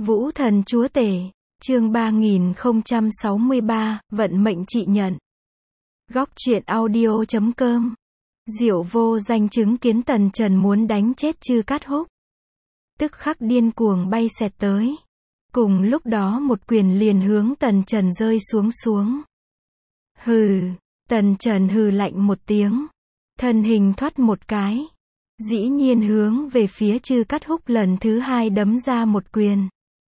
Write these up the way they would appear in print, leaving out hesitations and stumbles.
Vũ thần chúa tể, chương 3063, vận mệnh chị nhận. Góc truyện audio.com. Diệu vô danh chứng kiến Tần Trần muốn đánh chết Chư Cát Húc. Tức khắc điên cuồng bay xẹt tới. Cùng lúc đó một quyền liền hướng Tần Trần rơi xuống. Hừ, Tần Trần hừ lạnh một tiếng. Thân hình thoát một cái. Dĩ nhiên hướng về phía Chư Cát Húc lần thứ hai đấm ra một quyền.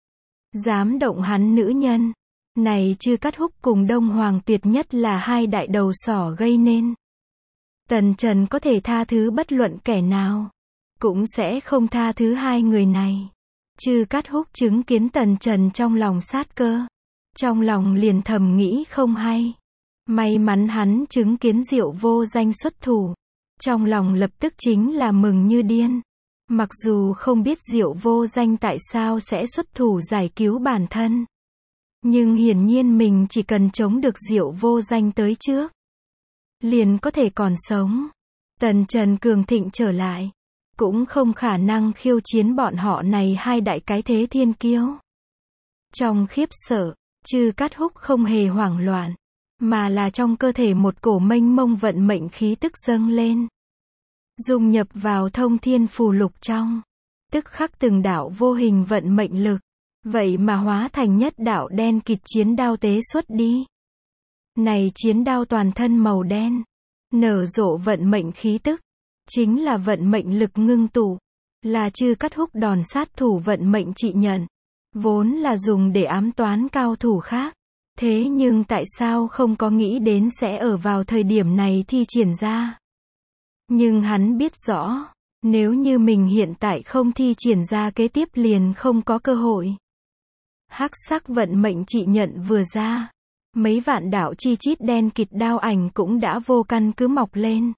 Dám động hắn nữ nhân. Này Chư Cát Húc cùng Đông Hoàng Tuyệt Nhất là hai đại đầu sỏ gây nên. Tần Trần có thể tha thứ bất luận kẻ nào. Cũng sẽ không tha thứ hai người này. Chư Cát Húc chứng kiến Tần Trần trong lòng sát cơ. Trong lòng liền thầm nghĩ không hay. May mắn hắn chứng kiến Diệu vô danh xuất thủ. Trong lòng lập tức chính là mừng như điên. Mặc dù không biết Diệu vô danh tại sao sẽ xuất thủ giải cứu bản thân. Nhưng hiển nhiên mình chỉ cần chống được Diệu vô danh tới trước. Liền có thể còn sống. Tần Trần cường thịnh trở lại. Cũng không khả năng khiêu chiến bọn họ này hai đại cái thế thiên kiêu. Trong khiếp sợ, Chư Cát Húc không hề hoảng loạn. Mà là trong cơ thể một cổ mênh mông vận mệnh khí tức dâng lên. Dung nhập vào thông thiên phù lục trong. Tức khắc từng đạo vô hình vận mệnh lực. Vậy mà hóa thành nhất đạo đen kịt chiến đao tế xuất đi. Này chiến đao toàn thân màu đen. Nở rộ vận mệnh khí tức. Chính là vận mệnh lực ngưng tụ. Là Chư Cát Húc đòn sát thủ vận mệnh trị nhận. Vốn là dùng để ám toán cao thủ khác. Thế nhưng tại sao không có nghĩ đến sẽ ở vào thời điểm này thi triển ra. Nhưng hắn biết rõ, nếu như mình hiện tại không thi triển ra kế tiếp liền không có cơ hội. Hắc sắc vận mệnh trị nhận vừa ra. Mấy vạn đạo chi chít đen kịt đao ảnh cũng đã vô căn cứ mọc lên.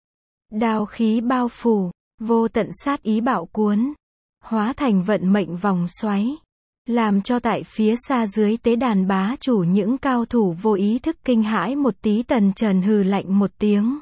Đao khí bao phủ, vô tận sát ý bạo cuốn. Hóa thành vận mệnh vòng xoáy. Làm cho tại phía xa dưới tế đàn bá chủ những cao thủ vô ý thức kinh hãi một tí. Tần Trần hừ lạnh một tiếng.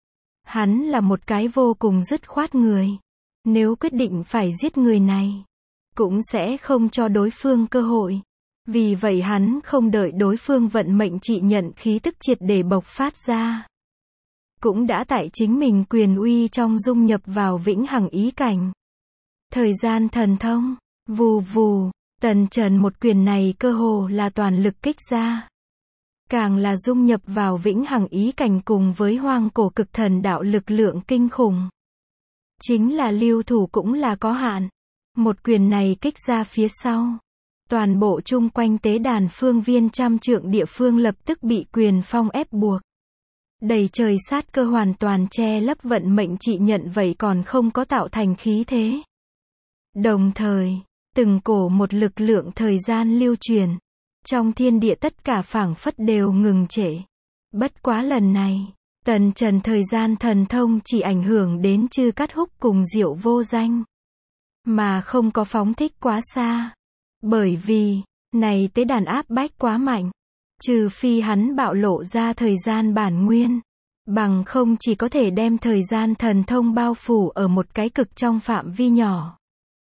Hắn là một cái vô cùng dứt khoát người. Nếu quyết định phải giết người này, cũng sẽ không cho đối phương cơ hội. Vì vậy hắn không đợi đối phương vận mệnh trị nhận khí tức triệt để bộc phát ra. Cũng đã tại chính mình quyền uy trong dung nhập vào vĩnh hằng ý cảnh. Thời gian thần thông, vù vù, Tần Trần một quyền này cơ hồ là toàn lực kích ra. Càng là dung nhập vào vĩnh hằng ý cảnh cùng với hoang cổ cực thần đạo lực lượng kinh khủng. Chính là lưu thủ cũng là có hạn. Một quyền này kích ra phía sau. Toàn bộ chung quanh tế đàn phương viên trăm trượng địa phương lập tức bị quyền phong ép buộc. Đầy trời sát cơ hoàn toàn che lấp vận mệnh trị nhận vậy còn không có tạo thành khí thế. Đồng thời, từng cổ một lực lượng thời gian lưu truyền. Trong thiên địa tất cả phảng phất đều ngừng trệ. Bất quá lần này, Tần Trần thời gian thần thông chỉ ảnh hưởng đến Chư Cát Húc cùng Diệu vô danh. Mà không có phóng thích quá xa. Bởi vì, này tế đàn áp bách quá mạnh. Trừ phi hắn bạo lộ ra thời gian bản nguyên. Bằng không chỉ có thể đem thời gian thần thông bao phủ ở một cái cực trong phạm vi nhỏ.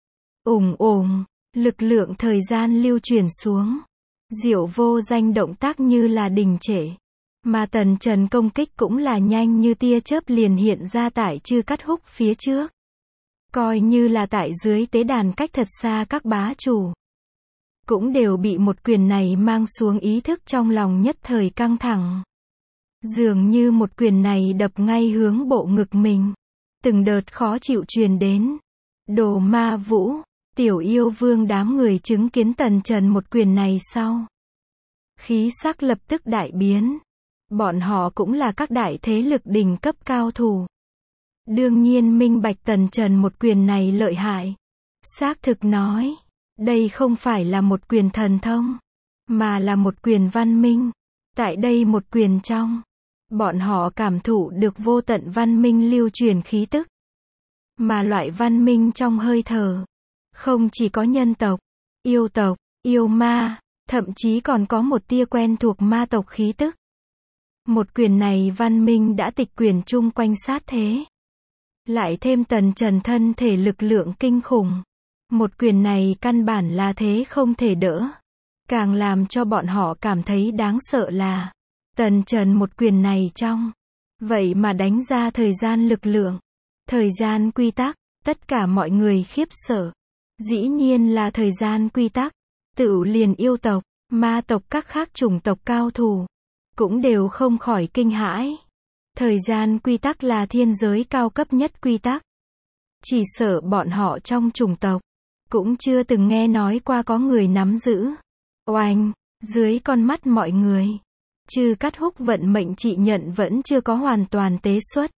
Lực lượng thời gian lưu chuyển xuống. Diệu vô danh động tác như là đình trệ. Mà Tần Trần công kích cũng là nhanh như tia chớp liền hiện ra tại Chư Cát Húc phía trước. Coi như là tại dưới tế đàn cách thật xa các bá chủ. Cũng đều bị một quyền này mang xuống ý thức trong lòng nhất thời căng thẳng. Dường như một quyền này đập ngay hướng bộ ngực mình. Từng đợt khó chịu truyền đến. Đồ Ma Vũ, Tiểu Yêu Vương đám người chứng kiến Tần Trần một quyền này sau. Khí sắc lập tức đại biến. Bọn họ cũng là các đại thế lực đỉnh cấp cao thủ. Đương nhiên minh bạch Tần Trần một quyền này lợi hại. Xác thực nói, đây không phải là một quyền thần thông, mà là một quyền văn minh. Tại đây một quyền trong, bọn họ cảm thụ được vô tận văn minh lưu truyền khí tức. Mà loại văn minh trong hơi thở, không chỉ có nhân tộc, yêu ma, thậm chí còn có một tia quen thuộc ma tộc khí tức. Một quyền này văn minh đã tịch quyền chung quanh sát thế. Lại thêm Tần Trần thân thể lực lượng kinh khủng. Một quyền này căn bản là thế không thể đỡ. Càng làm cho bọn họ cảm thấy đáng sợ là, Tần Trần một quyền này trong, vậy mà đánh ra thời gian lực lượng, thời gian quy tắc, tất cả mọi người khiếp sợ. Dĩ nhiên là thời gian quy tắc, tựu liền yêu tộc, ma tộc các khác chủng tộc cao thủ, cũng đều không khỏi kinh hãi. Thời gian quy tắc là thiên giới cao cấp nhất quy tắc. Chỉ sợ bọn họ trong chủng tộc, cũng chưa từng nghe nói qua có người nắm giữ. Oanh, dưới con mắt mọi người, Chư Cát Húc vận mệnh trị nhận vẫn chưa có hoàn toàn tế xuất.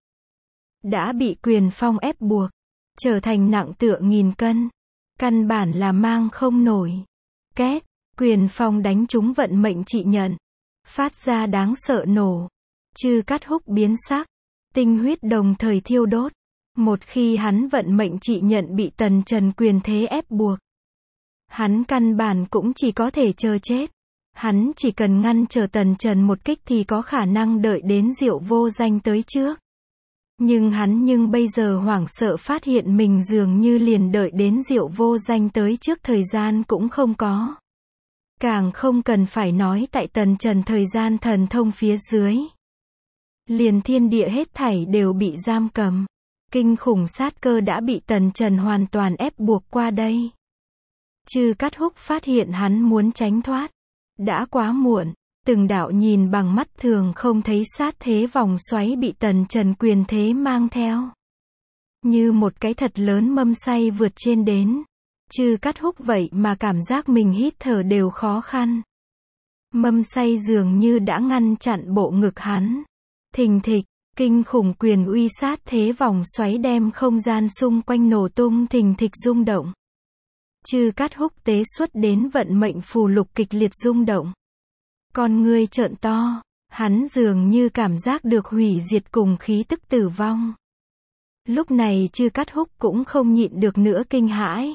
Đã bị quyền phong ép buộc, trở thành nặng tựa nghìn cân. Căn bản là mang không nổi. Két, quyền phong đánh trúng vận mệnh trị nhận. Phát ra đáng sợ nổ. Chư Cát Húc biến sắc. Tinh huyết đồng thời thiêu đốt. Một khi hắn vận mệnh trị nhận bị Tần Trần quyền thế ép buộc, hắn căn bản cũng chỉ có thể chờ chết. Hắn chỉ cần ngăn trở Tần Trần một kích thì có khả năng đợi đến Diệu Vô Danh tới trước. Nhưng bây giờ hoảng sợ phát hiện mình dường như liền đợi đến Diệu Vô Danh tới trước thời gian cũng không có. Càng không cần phải nói tại Tần Trần thời gian thần thông phía dưới. Liền thiên địa hết thảy đều bị giam cầm. Kinh khủng sát cơ đã bị Tần Trần hoàn toàn ép buộc qua đây. Chư Cát Húc phát hiện hắn muốn tránh thoát. Đã quá muộn, từng đạo nhìn bằng mắt thường không thấy sát thế vòng xoáy bị Tần Trần quyền thế mang theo. Như một cái thật lớn mâm xay vượt trên đến. Chư Cát Húc vậy mà cảm giác mình hít thở đều khó khăn. Mâm xay dường như đã ngăn chặn bộ ngực hắn. Thình thịch, kinh khủng quyền uy sát thế vòng xoáy đem không gian xung quanh nổ tung thình thịch rung động. Chư Cát Húc tế xuất đến vận mệnh phù lục kịch liệt rung động. Con ngươi trợn to, hắn dường như cảm giác được hủy diệt cùng khí tức tử vong. Lúc này Chư Cát Húc cũng không nhịn được nữa kinh hãi.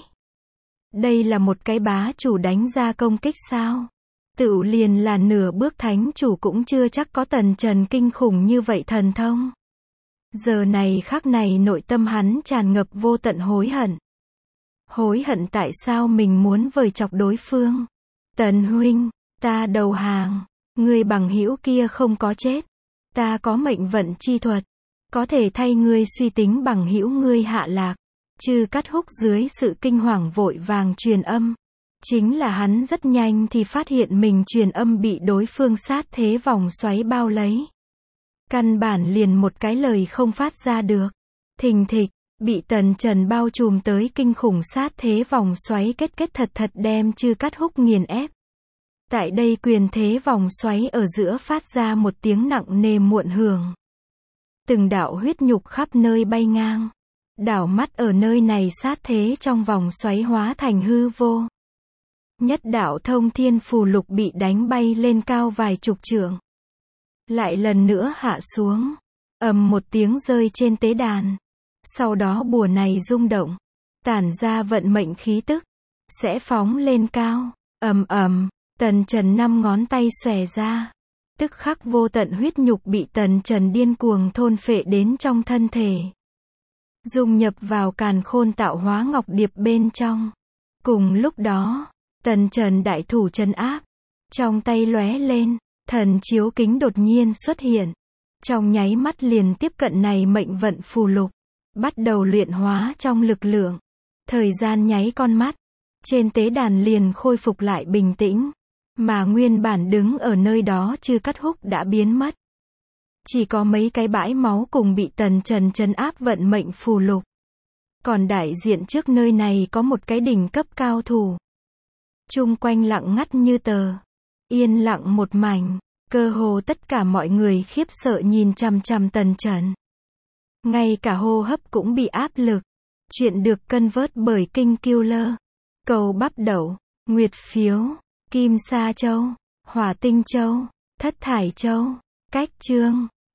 Đây là một cái bá chủ đánh ra công kích sao? Tựu liền là nửa bước thánh chủ cũng chưa chắc có Tần Trần kinh khủng như vậy thần thông. Giờ này khắc này nội tâm hắn tràn ngập vô tận hối hận. Hối hận tại sao mình muốn vời chọc đối phương. Tần huynh, ta đầu hàng, người bằng hữu kia không có chết. Ta có mệnh vận chi thuật, có thể thay ngươi suy tính bằng hữu ngươi hạ lạc. Chư Cát Húc dưới sự kinh hoàng vội vàng truyền âm. Chính là hắn rất nhanh thì phát hiện mình truyền âm bị đối phương sát thế vòng xoáy bao lấy. Căn bản liền một cái lời không phát ra được. Thình thịch, bị Tần Trần bao trùm tới kinh khủng sát thế vòng xoáy kết thật đem Chư Cát Húc nghiền ép. Tại đây quyền thế vòng xoáy ở giữa phát ra một tiếng nặng nề muộn hưởng. Từng đạo huyết nhục khắp nơi bay ngang. Đảo mắt ở nơi này sát thế trong vòng xoáy hóa thành hư vô. Nhất đạo thông thiên phù lục bị đánh bay lên cao vài chục trượng. Lại lần nữa hạ xuống. Ầm một tiếng rơi trên tế đàn. Sau đó bùa này rung động. Tản ra vận mệnh khí tức. Sẽ phóng lên cao. Ầm ầm. Tần Trần 5 ngón tay xòe ra. Tức khắc vô tận huyết nhục bị Tần Trần điên cuồng thôn phệ đến trong thân thể. Dung nhập vào càn khôn tạo hóa ngọc điệp bên trong. Cùng lúc đó, Tần Trần đại thủ trấn áp. Trong tay lóe lên, thần chiếu kính đột nhiên xuất hiện. Trong nháy mắt liền tiếp cận này mệnh vận phù lục. Bắt đầu luyện hóa trong lực lượng. Thời gian nháy con mắt. Trên tế đàn liền khôi phục lại bình tĩnh. Mà nguyên bản đứng ở nơi đó Chư Cát Húc đã biến mất. Chỉ có mấy cái bãi máu cùng bị Tần Trần trấn áp vận mệnh phù lục. Còn đại diện trước nơi này có một cái đỉnh cấp cao thủ. Chung quanh lặng ngắt như tờ. Yên lặng một mảnh. Cơ hồ tất cả mọi người khiếp sợ nhìn chằm chằm Tần Trần. Ngay cả hô hấp cũng bị áp lực. Chuyện được cân vớt bởi Kinh Killer. Cầu bắp đậu, nguyệt phiếu, kim sa châu, hỏa tinh châu, thất thải châu, cách chương.